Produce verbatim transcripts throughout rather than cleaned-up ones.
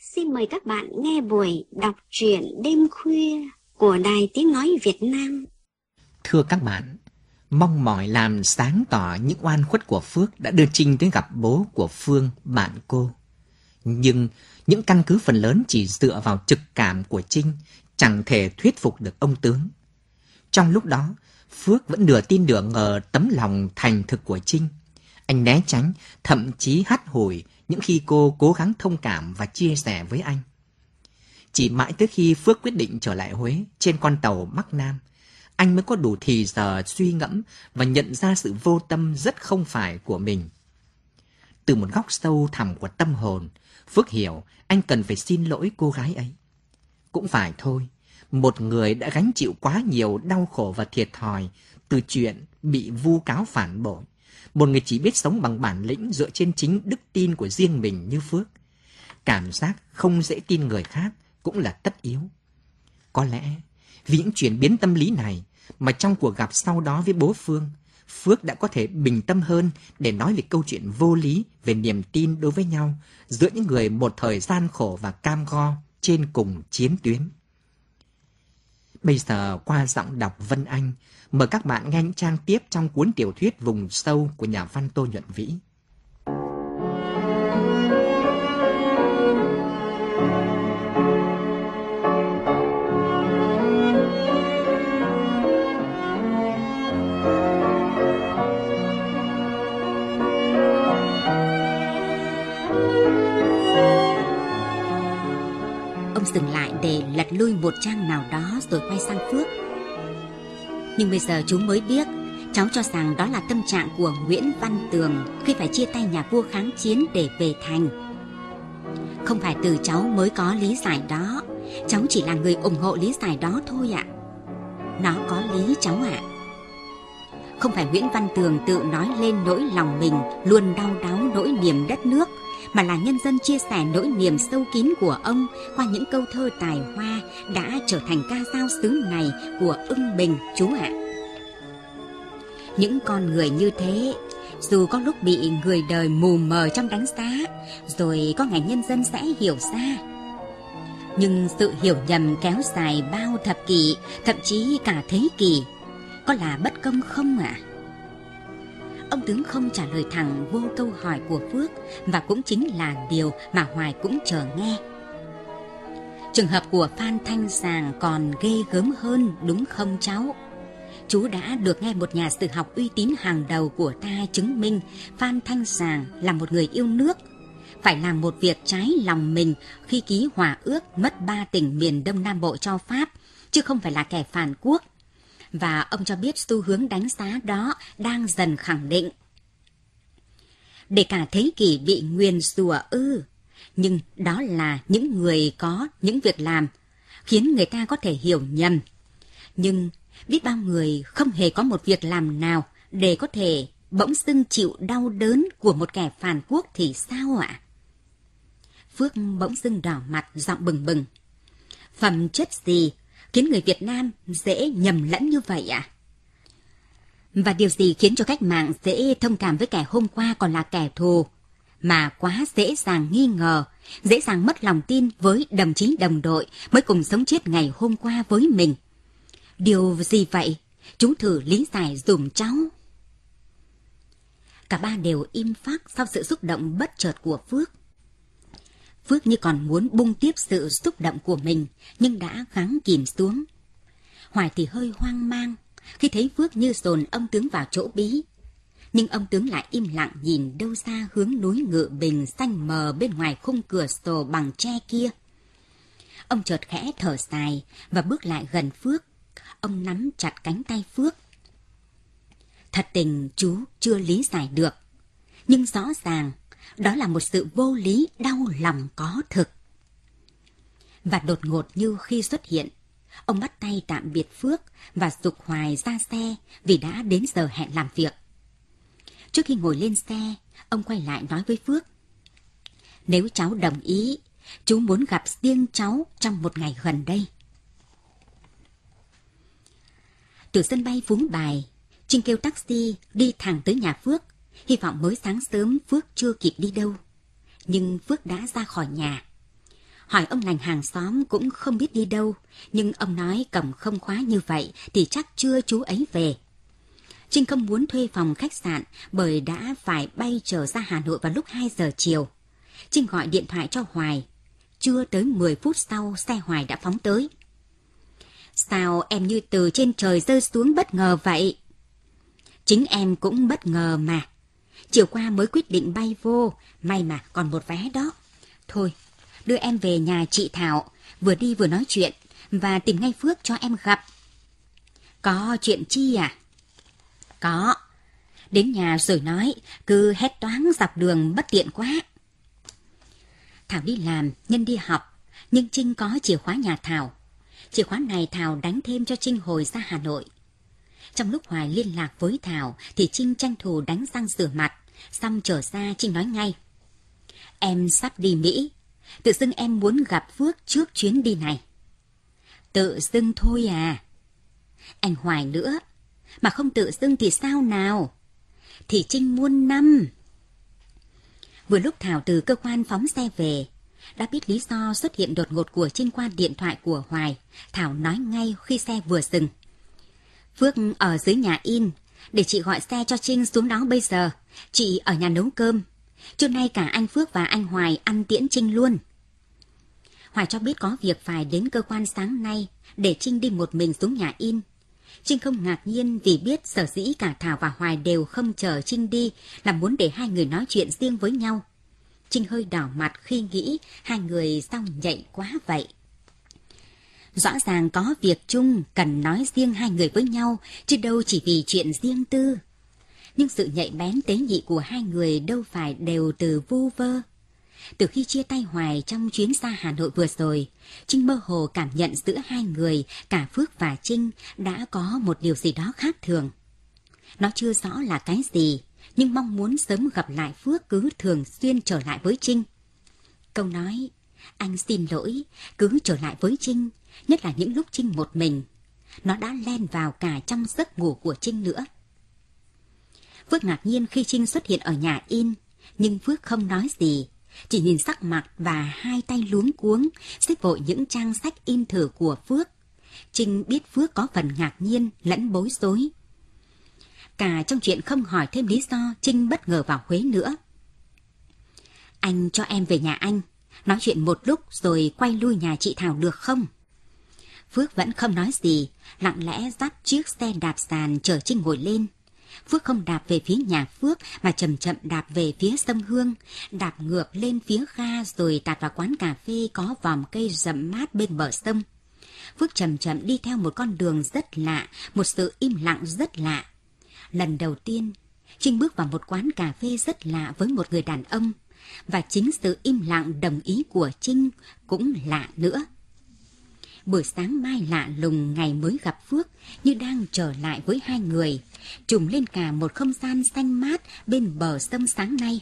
Xin mời các bạn nghe buổi đọc truyện đêm khuya của Đài Tiếng Nói Việt Nam. Thưa các bạn, mong mỏi làm sáng tỏ những oan khuất của Phước đã đưa Trinh tới gặp bố của Phương, bạn cô. Nhưng những căn cứ phần lớn chỉ dựa vào trực cảm của Trinh, chẳng thể thuyết phục được ông tướng. Trong lúc đó, Phước vẫn nửa tin nửa ngờ tấm lòng thành thực của Trinh. Anh né tránh, thậm chí hắt hủi những khi cô cố gắng thông cảm và chia sẻ với anh. Chỉ mãi tới khi Phước quyết định trở lại Huế trên con tàu Bắc Nam, anh mới có đủ thì giờ suy ngẫm và nhận ra sự vô tâm rất không phải của mình. Từ một góc sâu thẳm của tâm hồn, Phước hiểu anh cần phải xin lỗi cô gái ấy. Cũng phải thôi, một người đã gánh chịu quá nhiều đau khổ và thiệt thòi từ chuyện bị vu cáo phản bội. Một người chỉ biết sống bằng bản lĩnh dựa trên chính đức tin của riêng mình như Phước. Cảm giác không dễ tin người khác cũng là tất yếu. Có lẽ vì những chuyển biến tâm lý này mà trong cuộc gặp sau đó với bố Phương, Phước đã có thể bình tâm hơn để nói về câu chuyện vô lý về niềm tin đối với nhau giữa những người một thời gian khổ và cam go trên cùng chiến tuyến. Bây giờ qua giọng đọc Vân Anh, mời các bạn nghe những trang tiếp trong cuốn tiểu thuyết Vùng Sâu của nhà văn Tô Nhuận Vĩ. Ông dừng lại để lật lui một trang nào đó rồi quay sang Phước. Nhưng bây giờ chú mới biết, cháu cho rằng đó là tâm trạng của Nguyễn Văn Tường khi phải chia tay nhà vua kháng chiến để về thành. Không phải từ cháu mới có lý giải đó, cháu chỉ là người ủng hộ lý giải đó thôi ạ. Nó có lý cháu ạ. Không phải Nguyễn Văn Tường tự nói lên nỗi lòng mình luôn đau đáu nỗi niềm đất nước, mà là nhân dân chia sẻ nỗi niềm sâu kín của ông qua những câu thơ tài hoa đã trở thành ca dao xứ này của Ưng Bình chú ạ. Những con người như thế, dù có lúc bị người đời mù mờ trong đánh giá, rồi có ngày nhân dân sẽ hiểu ra. Nhưng sự hiểu nhầm kéo dài bao thập kỷ, thậm chí cả thế kỷ, có là bất công không ạ? À? Ông tướng không trả lời thẳng vô câu hỏi của Phước, và cũng chính là điều mà Hoài cũng chờ nghe. Trường hợp của Phan Thanh Sàng còn ghê gớm hơn đúng không cháu? Chú đã được nghe một nhà sử học uy tín hàng đầu của ta chứng minh Phan Thanh Sàng là một người yêu nước, phải làm một việc trái lòng mình khi ký hòa ước mất ba tỉnh miền Đông Nam Bộ cho Pháp, chứ không phải là kẻ phản quốc. Và ông cho biết xu hướng đánh giá đó đang dần khẳng định. Để cả thế kỷ bị nguyền rủa ư, nhưng đó là những người có những việc làm khiến người ta có thể hiểu nhầm. Nhưng biết bao người không hề có một việc làm nào để có thể bỗng dưng chịu đau đớn của một kẻ phản quốc thì sao ạ? Phước bỗng dưng đỏ mặt, giọng bừng bừng. Phẩm chất gì khiến người Việt Nam dễ nhầm lẫn như vậy ạ? À? Và điều gì khiến cho cách mạng dễ thông cảm với kẻ hôm qua còn là kẻ thù, mà quá dễ dàng nghi ngờ, dễ dàng mất lòng tin với đồng chí đồng đội mới cùng sống chết ngày hôm qua với mình? Điều gì vậy? Chúng thử lý giải dùm cháu. Cả ba đều im phắc sau sự xúc động bất chợt của Phước. Phước như còn muốn bung tiếp sự xúc động của mình, nhưng đã gắng kìm xuống. Hoài thì hơi hoang mang khi thấy Phước như dồn ông tướng vào chỗ bí. Nhưng ông tướng lại im lặng nhìn đâu xa hướng núi Ngự Bình xanh mờ bên ngoài khung cửa sổ bằng tre kia. Ông chợt khẽ thở dài và bước lại gần Phước. Ông nắm chặt cánh tay Phước. Thật tình chú chưa lý giải được, nhưng rõ ràng đó là một sự vô lý đau lòng có thực. Và đột ngột như khi xuất hiện, ông bắt tay tạm biệt Phước và giục Hoài ra xe vì đã đến giờ hẹn làm việc. Trước khi ngồi lên xe, ông quay lại nói với Phước. Nếu cháu đồng ý, chú muốn gặp riêng cháu trong một ngày gần đây. Từ sân bay Phú Bài, Trinh kêu taxi đi thẳng tới nhà Phước, hy vọng mới sáng sớm Phước chưa kịp đi đâu. Nhưng Phước đã ra khỏi nhà. Hỏi ông lành hàng xóm cũng không biết đi đâu, nhưng ông nói cổng không khóa như vậy thì chắc chưa chú ấy về. Trinh không muốn thuê phòng khách sạn bởi đã phải bay trở ra Hà Nội vào lúc hai giờ chiều. Trinh gọi điện thoại cho Hoài. Chưa tới mười phút sau, xe Hoài đã phóng tới. Sao em như từ trên trời rơi xuống bất ngờ vậy? Chính em cũng bất ngờ mà. Chiều qua mới quyết định bay vô, may mà còn một vé đó. Thôi, đưa em về nhà chị Thảo, vừa đi vừa nói chuyện, và tìm ngay Phước cho em gặp. Có chuyện chi à? Có. Đến nhà rồi nói, cứ hét toáng dọc đường bất tiện quá. Thảo đi làm, Nhân đi học, nhưng Trinh có chìa khóa nhà Thảo. Chìa khóa này Thảo đánh thêm cho Trinh hồi ra Hà Nội. Trong lúc Hoài liên lạc với Thảo thì Trinh tranh thủ đánh răng rửa mặt, xong trở ra Trinh nói ngay. Em sắp đi Mỹ, tự dưng em muốn gặp Phước trước chuyến đi này. Tự dưng thôi à? Anh Hoài nữa, mà không tự dưng thì sao nào? Thì Trinh muôn năm. Vừa lúc Thảo từ cơ quan phóng xe về, đã biết lý do xuất hiện đột ngột của Trinh qua điện thoại của Hoài, Thảo nói ngay khi xe vừa dừng. Phước ở dưới nhà in, để chị gọi xe cho Trinh xuống đó bây giờ. Chị ở nhà nấu cơm. Trưa nay cả anh Phước và anh Hoài ăn tiễn Trinh luôn. Hoài cho biết có việc phải đến cơ quan sáng nay, để Trinh đi một mình xuống nhà in. Trinh không ngạc nhiên vì biết sở dĩ cả Thảo và Hoài đều không chờ Trinh đi là muốn để hai người nói chuyện riêng với nhau. Trinh hơi đỏ mặt khi nghĩ hai người sao nhạy quá vậy. Rõ ràng có việc chung cần nói riêng hai người với nhau, chứ đâu chỉ vì chuyện riêng tư. Nhưng sự nhạy bén tế nhị của hai người đâu phải đều từ vu vơ. Từ khi chia tay Hoài trong chuyến ra Hà Nội vừa rồi, Trinh mơ hồ cảm nhận giữa hai người, cả Phước và Trinh, đã có một điều gì đó khác thường. Nó chưa rõ là cái gì, nhưng mong muốn sớm gặp lại Phước cứ thường xuyên trở lại với Trinh. Câu nói, anh xin lỗi, cứ trở lại với Trinh, nhất là những lúc Trinh một mình, nó đã len vào cả trong giấc ngủ của Trinh nữa. Phước ngạc nhiên khi Trinh xuất hiện ở nhà in, nhưng Phước không nói gì, chỉ nhìn sắc mặt và hai tay luống cuống xếp vội những trang sách in thử của Phước. Trinh biết Phước có phần ngạc nhiên lẫn bối rối. Cả trong chuyện không hỏi thêm lý do, Trinh bất ngờ vào Huế nữa. Anh cho em về nhà anh, nói chuyện một lúc rồi quay lui nhà chị Thảo được không? Phước vẫn không nói gì, lặng lẽ dắt chiếc xe đạp sàn chở Trinh ngồi lên. Phước không đạp về phía nhà Phước mà chậm chậm đạp về phía sông Hương, đạp ngược lên phía ga rồi tạt vào quán cà phê có vòm cây rậm mát bên bờ sông. Phước chậm chậm đi theo một con đường rất lạ, một sự im lặng rất lạ. Lần đầu tiên, Trinh bước vào một quán cà phê rất lạ với một người đàn ông, và chính sự im lặng đồng ý của Trinh cũng lạ nữa. Buổi sáng mai lạ lùng ngày mới gặp Phước như đang trở lại với hai người, trùm lên cả một không gian xanh mát bên bờ sông sáng nay.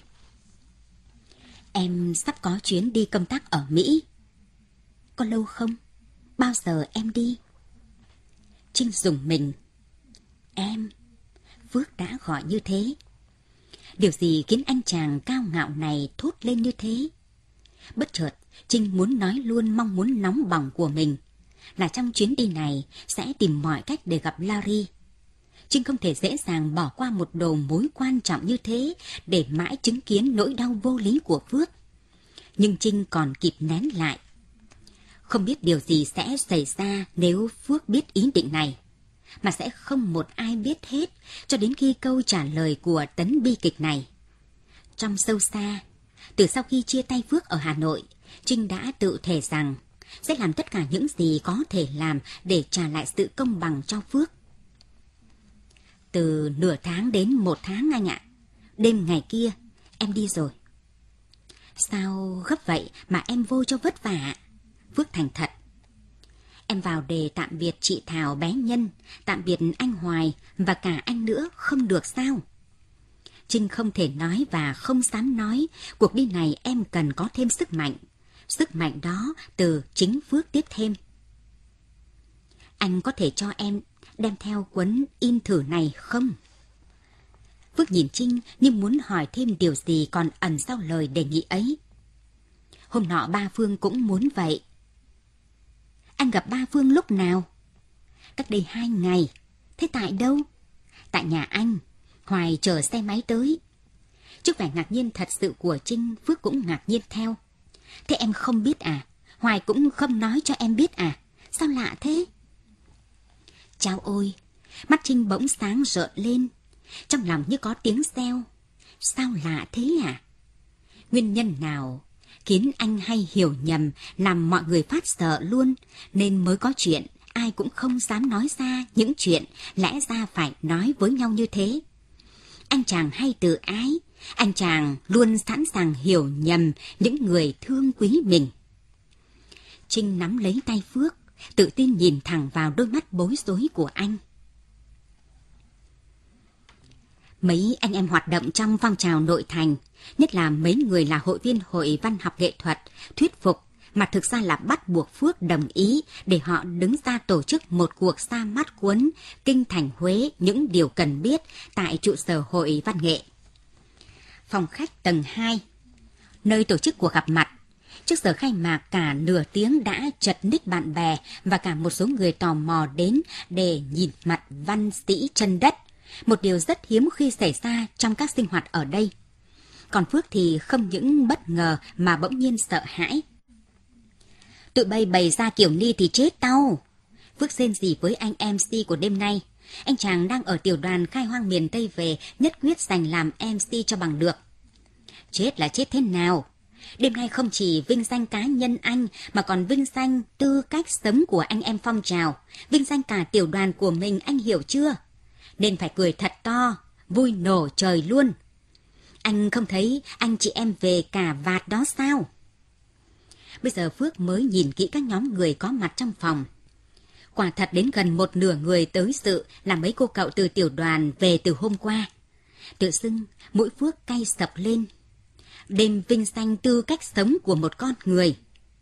Em sắp có chuyến đi công tác ở Mỹ. Có lâu không? Bao giờ em đi? Trinh rùng mình. Em, Phước đã gọi như thế. Điều gì khiến anh chàng cao ngạo này thốt lên như thế? Bất chợt, Trinh muốn nói luôn mong muốn nóng bỏng của mình, là trong chuyến đi này sẽ tìm mọi cách để gặp Larry. Trinh không thể dễ dàng bỏ qua một đầu mối quan trọng như thế để mãi chứng kiến nỗi đau vô lý của Phước. Nhưng Trinh còn kịp nén lại. Không biết điều gì sẽ xảy ra nếu Phước biết ý định này, mà sẽ không một ai biết hết cho đến khi câu trả lời của tấn bi kịch này. Trong sâu xa, từ sau khi chia tay Phước ở Hà Nội, Trinh đã tự thề rằng sẽ làm tất cả những gì có thể làm để trả lại sự công bằng cho Phước. Từ nửa tháng đến một tháng anh ạ. Đêm ngày kia, em đi rồi. Sao gấp vậy mà em vô cho vất vả? Phước thành thật. Em vào để tạm biệt chị Thảo bé Nhân, tạm biệt anh Hoài và cả anh nữa không được sao? Trinh không thể nói và không dám nói, cuộc đi này em cần có thêm sức mạnh. Sức mạnh đó từ chính Phước tiếp thêm. Anh có thể cho em đem theo cuốn in thử này không? Phước nhìn Trinh như muốn hỏi thêm điều gì còn ẩn sau lời đề nghị ấy. Hôm nọ ba Phương cũng muốn vậy. Anh gặp ba Phương lúc nào? Cách đây hai ngày. Thế tại đâu? Tại nhà anh. Hoài chờ xe máy tới. Trước vẻ ngạc nhiên thật sự của Trinh, Phước cũng ngạc nhiên theo. Thế em không biết à? Hoài cũng không nói cho em biết à? Sao lạ thế? Chao ôi! Mắt Trinh bỗng sáng rợn lên. Trong lòng như có tiếng reo. Sao lạ thế à? Nguyên nhân nào khiến anh hay hiểu nhầm, làm mọi người phát sợ luôn, nên mới có chuyện ai cũng không dám nói ra những chuyện lẽ ra phải nói với nhau như thế. Anh chàng hay tự ái, anh chàng luôn sẵn sàng hiểu nhầm những người thương quý mình. Trinh nắm lấy tay Phước, tự tin nhìn thẳng vào đôi mắt bối rối của anh. Mấy anh em hoạt động trong phong trào nội thành, nhất là mấy người là hội viên hội văn học nghệ thuật, thuyết phục mà thực ra là bắt buộc Phước đồng ý để họ đứng ra tổ chức một cuộc ra mắt cuốn Kinh thành Huế những điều cần biết tại trụ sở hội văn nghệ. Phòng khách tầng hai, nơi tổ chức cuộc gặp mặt. Trước giờ khai mạc cả nửa tiếng đã chật ních bạn bè và cả một số người tò mò đến để nhìn mặt văn sĩ chân đất. Một điều rất hiếm khi xảy ra trong các sinh hoạt ở đây. Còn Phước thì không những bất ngờ mà bỗng nhiên sợ hãi. Tụi bay bày ra kiểu ni thì chết tao. Phước rên rỉ với anh em xê của đêm nay. Anh chàng đang ở tiểu đoàn khai hoang miền Tây về, nhất quyết giành làm em xê cho bằng được. Chết là chết thế nào? Đêm nay không chỉ vinh danh cá nhân anh mà còn vinh danh tư cách sống của anh em phong trào, vinh danh cả tiểu đoàn của mình, anh hiểu chưa? Nên phải cười thật to, vui nổ trời luôn. Anh không thấy anh chị em về cả vạt đó sao? Bây giờ Phước mới nhìn kỹ các nhóm người có mặt trong phòng. Quả thật đến gần một nửa người tới dự là mấy cô cậu từ tiểu đoàn về từ hôm qua. Tự dưng mũi Phước cay sập lên. Đêm vinh danh tư cách sống của một con người.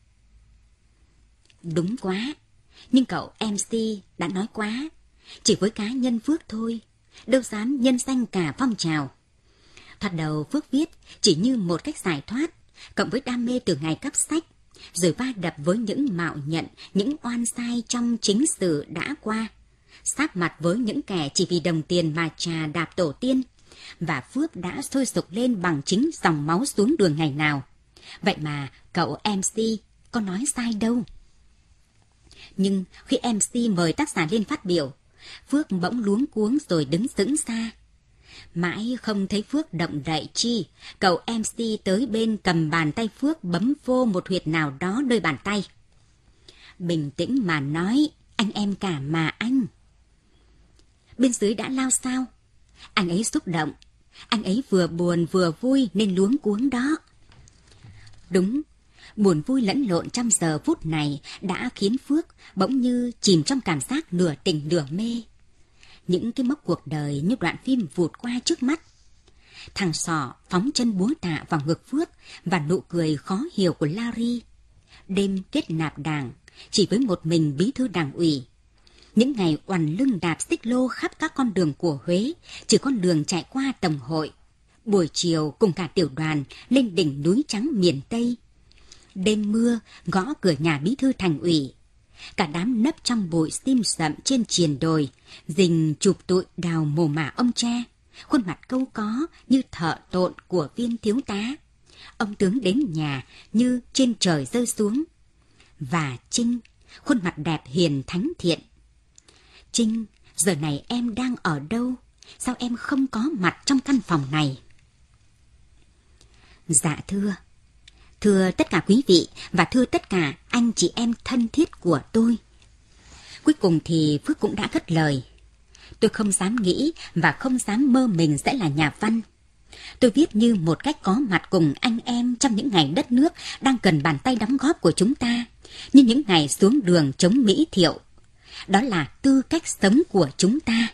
Đúng quá, nhưng cậu em xê đã nói quá. Chỉ với cá nhân Phước thôi, đâu dám nhân danh cả phong trào. Thoạt đầu Phước viết chỉ như một cách giải thoát, cộng với đam mê từ ngày cấp sách, rồi va đập với những mạo nhận, những oan sai trong chính sử đã qua, sát mặt với những kẻ chỉ vì đồng tiền mà trà đạp tổ tiên. Và Phước đã sôi sục lên bằng chính dòng máu xuống đường ngày nào. Vậy mà cậu em xê có nói sai đâu. Nhưng khi em xê mời tác giả lên phát biểu, Phước bỗng luống cuống rồi đứng sững ra. Mãi không thấy Phước động đậy chi, cậu em xê tới bên cầm bàn tay Phước bấm vô một huyệt nào đó nơi bàn tay. Bình tĩnh mà nói, anh em cả mà anh. Bên dưới đã lao sao? Anh ấy xúc động, anh ấy vừa buồn vừa vui nên luống cuống đó. Đúng, buồn vui lẫn lộn trong giờ phút này đã khiến Phước bỗng như chìm trong cảm giác nửa tỉnh nửa mê. Những cái mốc cuộc đời như đoạn phim vụt qua trước mắt. Thằng Sỏ phóng chân búa tạ vào ngực Phước và nụ cười khó hiểu của Larry. Đêm kết nạp đảng, chỉ với một mình bí thư đảng ủy. Những ngày oằn lưng đạp xích lô khắp các con đường của Huế, chỉ con đường chạy qua Tổng hội. Buổi chiều cùng cả tiểu đoàn lên đỉnh núi trắng miền Tây. Đêm mưa gõ cửa nhà bí thư thành ủy. Cả đám nấp trong bụi sim sậm trên triền đồi, rình chụp tụi đào mồ mả ông cha, khuôn mặt câu có như thợ tộn của viên thiếu tá. Ông tướng đến nhà như trên trời rơi xuống. Và Trinh, khuôn mặt đẹp hiền thánh thiện. Trinh, giờ này em đang ở đâu? Sao em không có mặt trong căn phòng này? Dạ thưa. Thưa tất cả quý vị và thưa tất cả anh chị em thân thiết của tôi. Cuối cùng thì Phước cũng đã cất lời. Tôi không dám nghĩ và không dám mơ mình sẽ là nhà văn. Tôi viết như một cách có mặt cùng anh em trong những ngày đất nước đang cần bàn tay đóng góp của chúng ta, như những ngày xuống đường chống Mỹ Thiệu. Đó là tư cách sống của chúng ta.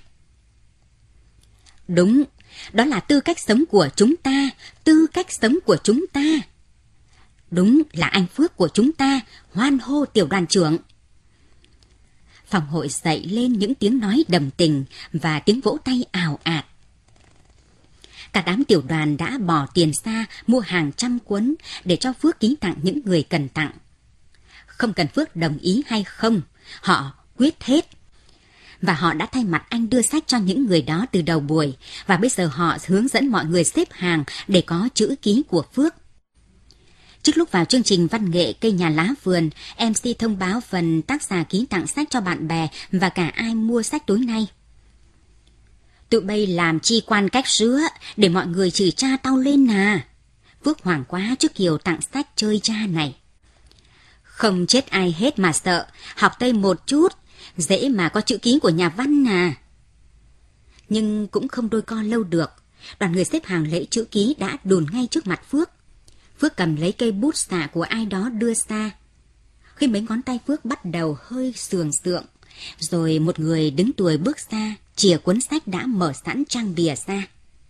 Đúng, đó là tư cách sống của chúng ta, tư cách sống của chúng ta. Đúng là anh Phước của chúng ta, hoan hô tiểu đoàn trưởng. Phòng hội dậy lên những tiếng nói đầm tình và tiếng vỗ tay ào ạt. Cả đám tiểu đoàn đã bỏ tiền ra mua hàng trăm cuốn để cho Phước ký tặng những người cần tặng. Không cần Phước đồng ý hay không, họ quyết hết. Và họ đã thay mặt anh đưa sách cho những người đó từ đầu buổi, và bây giờ họ hướng dẫn mọi người xếp hàng để có chữ ký của Phước. Trước lúc vào chương trình văn nghệ Cây Nhà Lá Vườn, em xê thông báo phần tác giả ký tặng sách cho bạn bè và cả ai mua sách tối nay. Tụi bay làm chi quan cách sứa để mọi người chửi cha tao lên à. Phước hoảng quá trước kiểu tặng sách chơi cha này. Không chết ai hết mà sợ, học Tây một chút, dễ mà có chữ ký của nhà văn à. Nhưng cũng không đôi co lâu được, đoàn người xếp hàng lễ chữ ký đã đùn ngay trước mặt Phước. Phước cầm lấy cây bút xạ của ai đó đưa ra. Khi mấy ngón tay Phước bắt đầu hơi sườn sượng, rồi một người đứng tuổi bước ra, chìa cuốn sách đã mở sẵn trang bìa ra.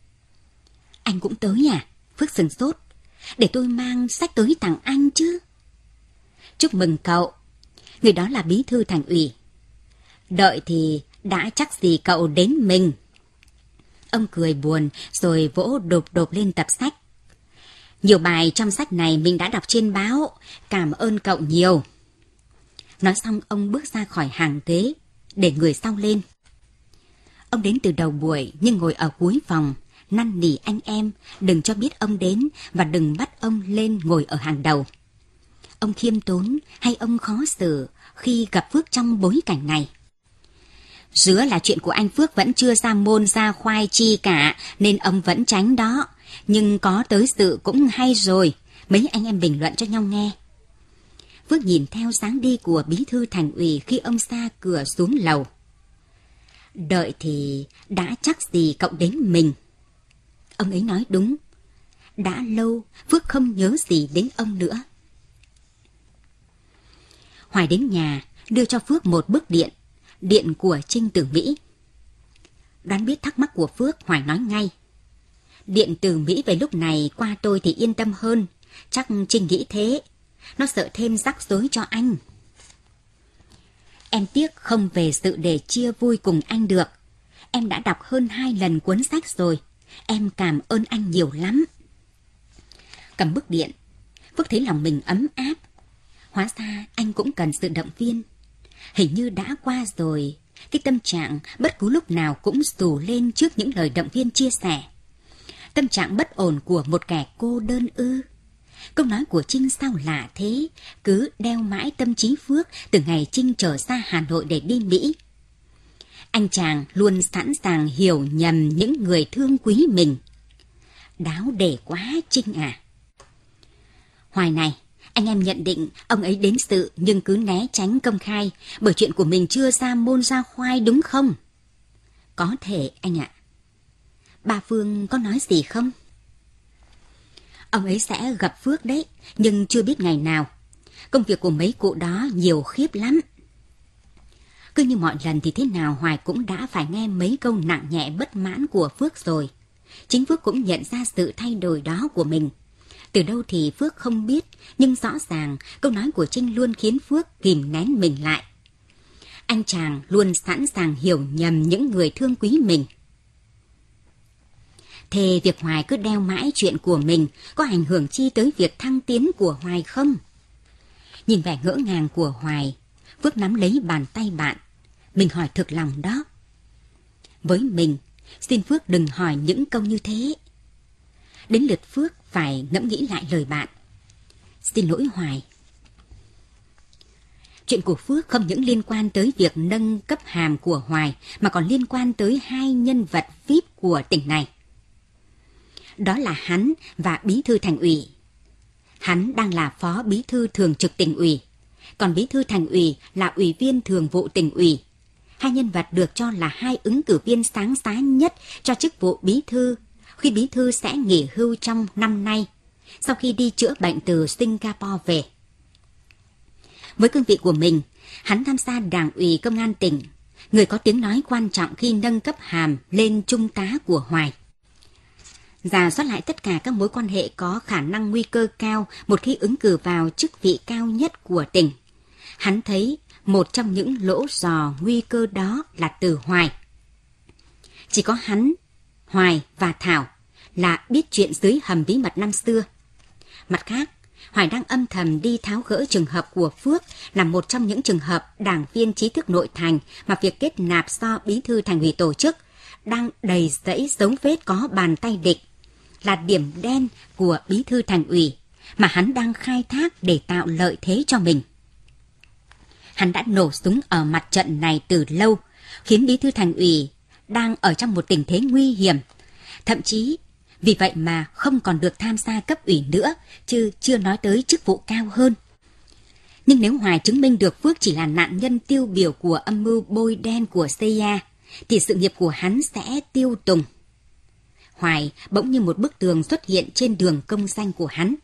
Anh cũng tới à? Phước sừng sốt. Để tôi mang sách tới tặng anh chứ. Chúc mừng cậu. Người đó là bí thư thành ủy. Đợi thì đã chắc gì cậu đến mình. Ông cười buồn rồi vỗ đột đột lên tập sách. Nhiều bài trong sách này mình đã đọc trên báo. Cảm ơn cậu nhiều. Nói xong ông bước ra khỏi hàng ghế, để người sau lên. Ông đến từ đầu buổi nhưng ngồi ở cuối phòng, năn nỉ anh em đừng cho biết ông đến và đừng bắt ông lên ngồi ở hàng đầu. Ông khiêm tốn hay ông khó xử khi gặp Phước trong bối cảnh này? Dứa là chuyện của anh Phước vẫn chưa ra môn ra khoai chi cả, nên ông vẫn tránh đó. Nhưng có tới sự cũng hay rồi, mấy anh em bình luận cho nhau nghe. Phước nhìn theo dáng đi của bí thư thành ủy khi ông ra cửa xuống lầu. Đợi thì đã chắc gì cậu đến mình. Ông ấy nói đúng. Đã lâu Phước không nhớ gì đến ông nữa. Hoài đến nhà đưa cho Phước một bức điện, điện của Trinh từ Mỹ. Đoán biết thắc mắc của Phước, Hoài nói ngay. Điện từ Mỹ về lúc này qua tôi thì yên tâm hơn. Chắc Trinh nghĩ thế. Nó sợ thêm rắc rối cho anh. Em tiếc không về sự để chia vui cùng anh được. Em đã đọc hơn hai lần cuốn sách rồi. Em cảm ơn anh nhiều lắm. Cầm bức điện, Phước thấy lòng mình ấm áp. Hóa ra anh cũng cần sự động viên. Hình như đã qua rồi, cái tâm trạng bất cứ lúc nào cũng xù lên trước những lời động viên chia sẻ. Tâm trạng bất ổn của một kẻ cô đơn ư? Câu nói của Trinh sao lạ thế, cứ đeo mãi tâm trí Phước từ ngày Trinh trở ra Hà Nội để đi Mỹ. Anh chàng luôn sẵn sàng hiểu nhầm những người thương quý mình. Đáo để quá Trinh à. Hoài này, anh em nhận định ông ấy đến sự nhưng cứ né tránh công khai bởi chuyện của mình chưa ra môn ra khoai đúng không? Có thể anh ạ. Bà Phương có nói gì không? Ông ấy sẽ gặp Phước đấy, nhưng chưa biết ngày nào. Công việc của mấy cụ đó nhiều khiếp lắm. Cứ như mọi lần thì thế nào Hoài cũng đã phải nghe mấy câu nặng nhẹ bất mãn của Phước rồi. Chính Phước cũng nhận ra sự thay đổi đó của mình. Từ đâu thì Phước không biết, nhưng rõ ràng câu nói của Trinh luôn khiến Phước kìm nén mình lại. Anh chàng luôn sẵn sàng hiểu nhầm những người thương quý mình. Thế việc Hoài cứ đeo mãi chuyện của mình có ảnh hưởng chi tới việc thăng tiến của Hoài không? Nhìn vẻ ngỡ ngàng của Hoài, Phước nắm lấy bàn tay bạn. Mình hỏi thực lòng đó. Với mình, xin Phước đừng hỏi những câu như thế. Đến lượt Phước phải ngẫm nghĩ lại lời bạn. Xin lỗi Hoài. Chuyện của Phước không những liên quan tới việc nâng cấp hàm của Hoài mà còn liên quan tới hai nhân vật vi ai pi của tỉnh này. Đó là hắn và bí thư thành ủy. Hắn đang là phó bí thư thường trực tỉnh ủy, còn bí thư thành ủy là ủy viên thường vụ tỉnh ủy. Hai nhân vật được cho là hai ứng cử viên sáng giá nhất cho chức vụ bí thư, khi bí thư sẽ nghỉ hưu trong năm nay, sau khi đi chữa bệnh từ Singapore về. Với cương vị của mình, hắn tham gia Đảng ủy Công an tỉnh, người có tiếng nói quan trọng khi nâng cấp hàm lên trung tá của Hoài. Rà soát lại tất cả các mối quan hệ có khả năng nguy cơ cao một khi ứng cử vào chức vị cao nhất của tỉnh. Hắn thấy một trong những lỗ giò nguy cơ đó là từ Hoài. Chỉ có hắn, Hoài và Thảo là biết chuyện dưới hầm bí mật năm xưa. Mặt khác, Hoài đang âm thầm đi tháo gỡ trường hợp của Phước là một trong những trường hợp đảng viên trí thức nội thành mà việc kết nạp do bí thư thành ủy tổ chức, đang đầy rẫy dấu vết có bàn tay địch, là điểm đen của bí thư thành ủy mà hắn đang khai thác để tạo lợi thế cho mình. Hắn đã nổ súng ở mặt trận này từ lâu, khiến bí thư thành ủy đang ở trong một tình thế nguy hiểm. Thậm chí, vì vậy mà không còn được tham gia cấp ủy nữa, chứ chưa nói tới chức vụ cao hơn. Nhưng nếu Hoài chứng minh được Phước chỉ là nạn nhân tiêu biểu của âm mưu bôi đen của xê i a, thì sự nghiệp của hắn sẽ tiêu tùng. Hoài bỗng như một bức tường xuất hiện trên đường công danh của hắn.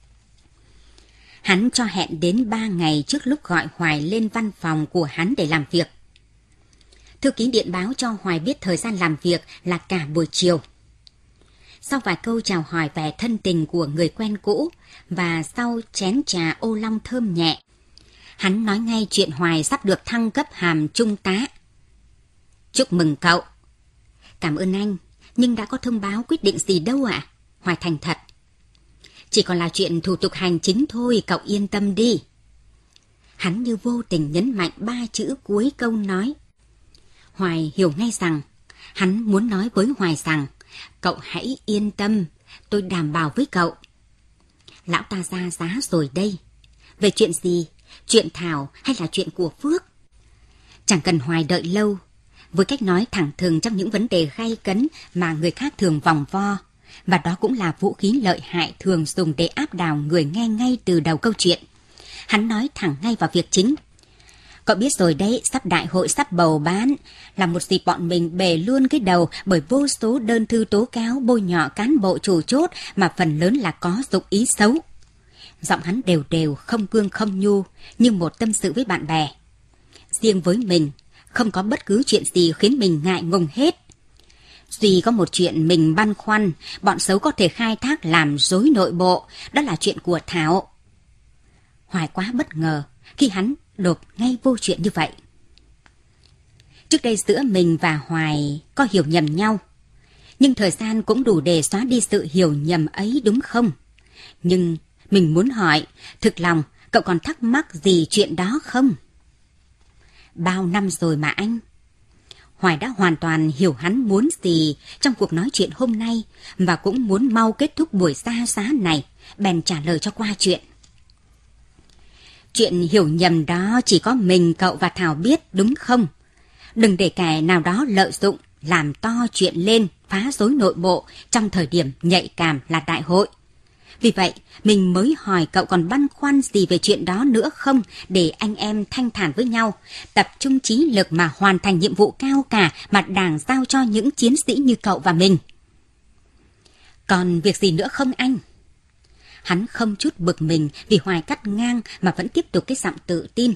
Hắn cho hẹn đến ba ngày trước lúc gọi Hoài lên văn phòng của hắn để làm việc. Thư ký điện báo cho Hoài biết thời gian làm việc là cả buổi chiều. Sau vài câu chào hỏi vẻ thân tình của người quen cũ và sau chén trà ô long thơm nhẹ, hắn nói ngay chuyện Hoài sắp được thăng cấp hàm trung tá. Chúc mừng cậu. Cảm ơn anh, nhưng đã có thông báo quyết định gì đâu ạ? À? Hoài thành thật. Chỉ còn là chuyện thủ tục hành chính thôi, cậu yên tâm đi. Hắn như vô tình nhấn mạnh ba chữ cuối câu nói. Hoài hiểu ngay rằng, hắn muốn nói với Hoài rằng, cậu hãy yên tâm, tôi đảm bảo với cậu. Lão ta ra giá rồi đây. Về chuyện gì? Chuyện Thảo hay là chuyện của Phước? Chẳng cần Hoài đợi lâu. Với cách nói thẳng thừng trong những vấn đề gay cấn mà người khác thường vòng vo, và đó cũng là vũ khí lợi hại thường dùng để áp đảo người nghe ngay từ đầu câu chuyện, hắn nói thẳng ngay vào việc chính. Cậu biết rồi đấy, sắp đại hội sắp bầu bán, là một dịp bọn mình bề luôn cái đầu bởi vô số đơn thư tố cáo bôi nhọ cán bộ chủ chốt mà phần lớn là có dụng ý xấu. Giọng hắn đều đều, không cương không nhu, như một tâm sự với bạn bè. Riêng với mình, không có bất cứ chuyện gì khiến mình ngại ngùng hết. Duy có một chuyện mình băn khoăn, bọn xấu có thể khai thác làm rối nội bộ, đó là chuyện của Thảo. Hoài quá bất ngờ khi hắn đột ngay vô chuyện như vậy. Trước đây giữa mình và Hoài có hiểu nhầm nhau, nhưng thời gian cũng đủ để xóa đi sự hiểu nhầm ấy đúng không? Nhưng mình muốn hỏi, thực lòng cậu còn thắc mắc gì chuyện đó không? Bao năm rồi mà anh. Hoài đã hoàn toàn hiểu hắn muốn gì trong cuộc nói chuyện hôm nay và cũng muốn mau kết thúc buổi xa xá này, bèn trả lời cho qua chuyện. Chuyện hiểu nhầm đó chỉ có mình cậu và Thảo biết đúng không? Đừng để kẻ nào đó lợi dụng, làm to chuyện lên, phá rối nội bộ trong thời điểm nhạy cảm là đại hội. Vì vậy, mình mới hỏi cậu còn băn khoăn gì về chuyện đó nữa không, để anh em thanh thản với nhau, tập trung trí lực mà hoàn thành nhiệm vụ cao cả mà Đảng giao cho những chiến sĩ như cậu và mình. Còn việc gì nữa không anh? Hắn không chút bực mình vì Hoài cắt ngang mà vẫn tiếp tục cái giọng tự tin.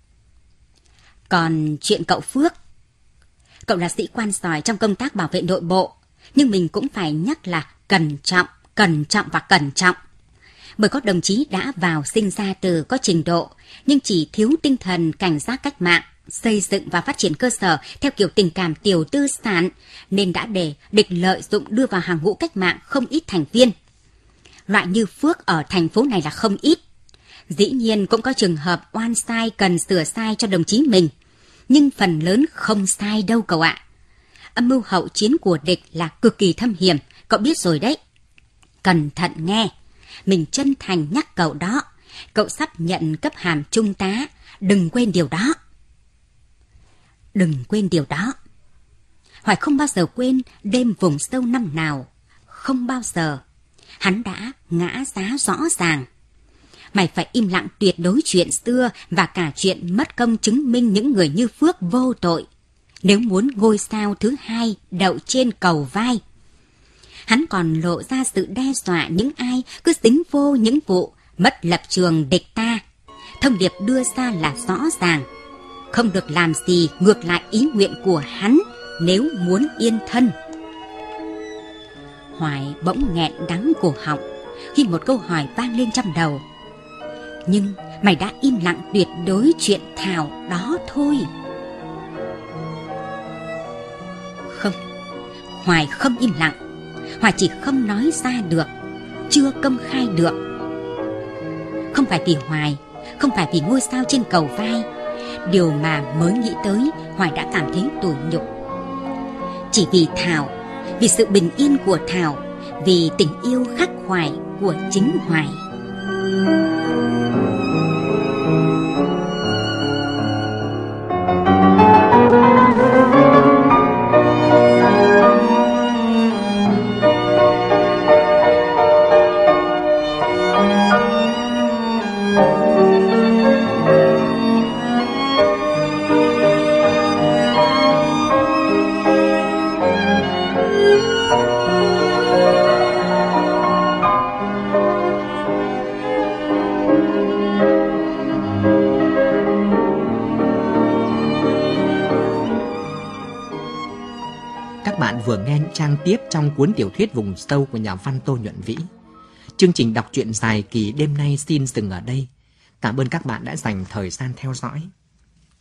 Còn chuyện cậu Phước. Cậu là sĩ quan giỏi trong công tác bảo vệ nội bộ, nhưng mình cũng phải nhắc là cẩn trọng, cẩn trọng và cẩn trọng. Bởi có đồng chí đã vào sinh ra từ có trình độ, nhưng chỉ thiếu tinh thần cảnh giác cách mạng, xây dựng và phát triển cơ sở theo kiểu tình cảm tiểu tư sản, nên đã để địch lợi dụng đưa vào hàng ngũ cách mạng không ít thành viên. Loại như Phước ở thành phố này là không ít. Dĩ nhiên cũng có trường hợp oan sai cần sửa sai cho đồng chí mình, nhưng phần lớn không sai đâu cậu ạ. Âm mưu hậu chiến của địch là cực kỳ thâm hiểm, cậu biết rồi đấy. Cẩn thận nghe, mình chân thành nhắc cậu đó, cậu sắp nhận cấp hàm trung tá, đừng quên điều đó. Đừng quên điều đó. Hoài không bao giờ quên đêm vùng sâu năm nào, không bao giờ. Hắn đã ngã giá rõ ràng. Mày phải im lặng tuyệt đối chuyện xưa và cả chuyện mất công chứng minh những người như Phước vô tội, nếu muốn ngôi sao thứ hai đậu trên cầu vai. Hắn còn lộ ra sự đe dọa những ai cứ dính vô những vụ mất lập trường địch ta. Thông điệp đưa ra là rõ ràng, không được làm gì ngược lại ý nguyện của hắn nếu muốn yên thân. Hoài bỗng nghẹn đắng cổ họng khi một câu hỏi vang lên trong đầu. Nhưng mày đã im lặng tuyệt đối chuyện Thảo đó thôi. Không, Hoài không im lặng. Hoài chỉ không nói ra được, chưa công khai được. Không phải vì Hoài, không phải vì ngôi sao trên cầu vai, điều mà mới nghĩ tới Hoài đã cảm thấy tủi nhục. Chỉ vì Thảo, vì sự bình yên của Thảo, vì tình yêu khắc khoải của chính Hoài. Các bạn vừa nghe những trang tiếp trong cuốn tiểu thuyết Vùng Sâu của nhà văn Tô Nhuận Vĩ. Chương trình đọc truyện dài kỳ đêm nay xin dừng ở đây. Cảm ơn các bạn đã dành thời gian theo dõi.